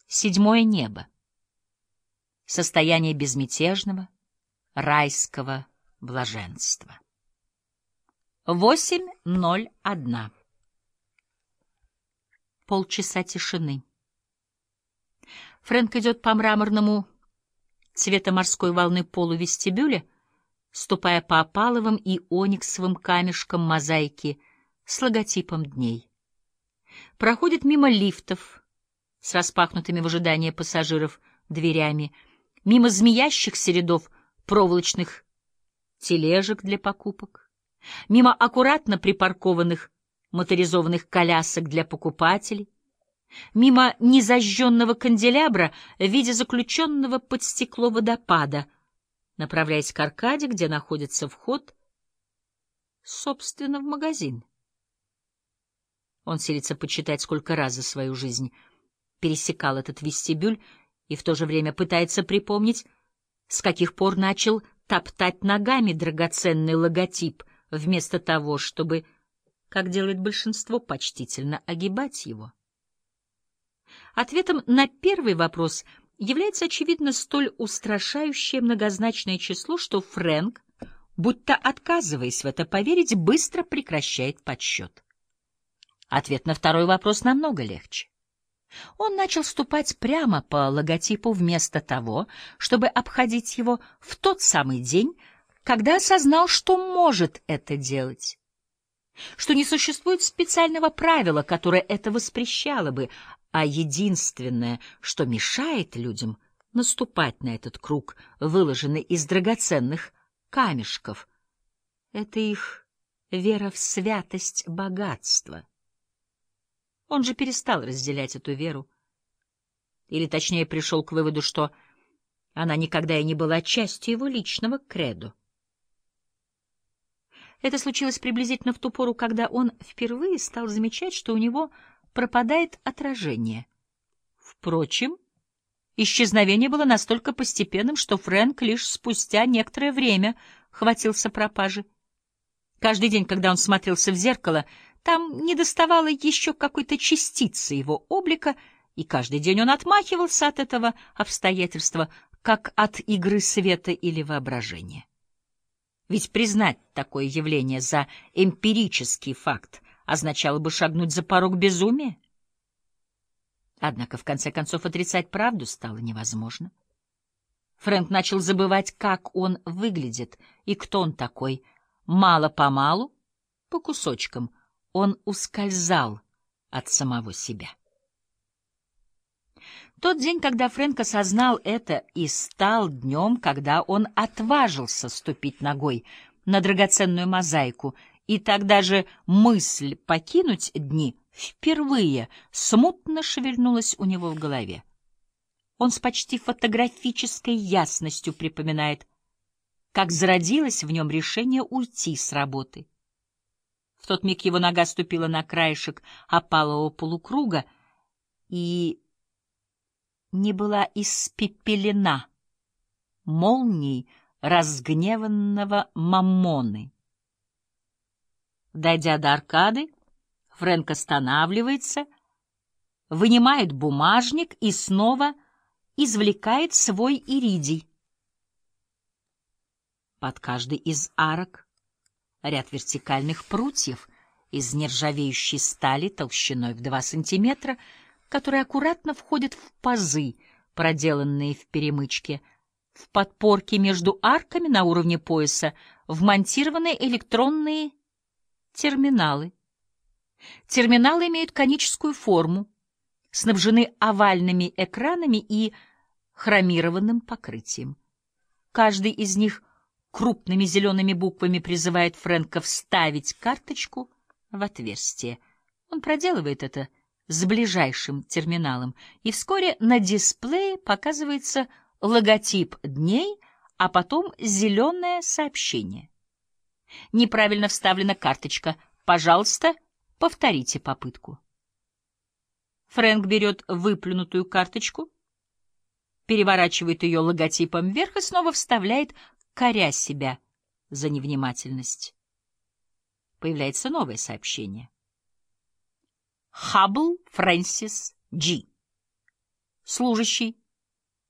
Седьмое небо. Состояние безмятежного, райского блаженства. 8:01. Полчаса тишины. Фрэнк идет по мраморному цвета морской волны полу вестибюля, ступая по опаловым и ониксовым камешкам мозаики с логотипом дней. Проходит мимо лифтов с распахнутыми в ожидании пассажиров дверями, мимо змеящихся рядов проволочных тележек для покупок, мимо аккуратно припаркованных моторизованных колясок для покупателей, мимо незажженного канделябра в виде заключенного под стекло водопада, направляясь к аркаде, где находится вход, собственно, в магазин. Он силится подсчитать, сколько раз за свою жизнь пересекал этот вестибюль, и в то же время пытается припомнить, с каких пор начал топтать ногами драгоценный логотип, вместо того, чтобы, как делает большинство, почтительно огибать его. Ответом на первый вопрос является, очевидно, столь устрашающее многозначное число, что Фрэнк, будто отказываясь в это поверить, быстро прекращает подсчет. Ответ на второй вопрос намного легче. Он начал ступать прямо по логотипу вместо того, чтобы обходить его в тот самый день, когда осознал, что может это делать, что не существует специального правила, которое это воспрещало бы, а единственное, что мешает людям наступать на этот круг, выложенный из драгоценных камешков, — это их вера в святость богатства. Он же перестал разделять эту веру, или, точнее, пришел к выводу, что она никогда и не была частью его личного кредо. Это случилось приблизительно в ту пору, когда он впервые стал замечать, что у него пропадает отражение. Впрочем, исчезновение было настолько постепенным, что Фрэнк лишь спустя некоторое время хватился пропажи. Каждый день, когда он смотрелся в зеркало, там недоставало еще какой-то частицы его облика, и каждый день он отмахивался от этого обстоятельства, как от игры света или воображения. Ведь признать такое явление за эмпирический факт означало бы шагнуть за порог безумия. Однако, в конце концов, отрицать правду стало невозможно. Фрэнк начал забывать, как он выглядит и кто он такой. Мало-помалу, по кусочкам, он ускользал от самого себя. Тот день, когда Фрэнк осознал это, и стал днем, когда он отважился ступить ногой на драгоценную мозаику, и тогда же мысль покинуть дни впервые смутно шевельнулась у него в голове. Он с почти фотографической ясностью припоминает, как зародилось в нем решение уйти с работы. В тот миг его нога ступила на краешек опалового полукруга и не была испепелена молнией разгневанного Маммоны. Дойдя до аркады, Фрэнк останавливается, вынимает бумажник и снова извлекает свой иридий. Под каждой из арок ряд вертикальных прутьев из нержавеющей стали толщиной в 2 сантиметра, которые аккуратно входят в пазы, проделанные в перемычке. В подпорке между арками на уровне пояса вмонтированы электронные терминалы. Терминалы имеют коническую форму, снабжены овальными экранами и хромированным покрытием. Каждый из них крупными зелеными буквами призывает Фрэнка вставить карточку в отверстие. Он проделывает это с ближайшим терминалом, и вскоре на дисплее показывается логотип дней, а потом зеленое сообщение. Неправильно вставлена карточка. Пожалуйста, повторите попытку. Фрэнк берет выплюнутую карточку, переворачивает ее логотипом вверх и снова вставляет, коря себя за невнимательность. Появляется новое сообщение. Хаббл Фрэнсис Джи. служащий,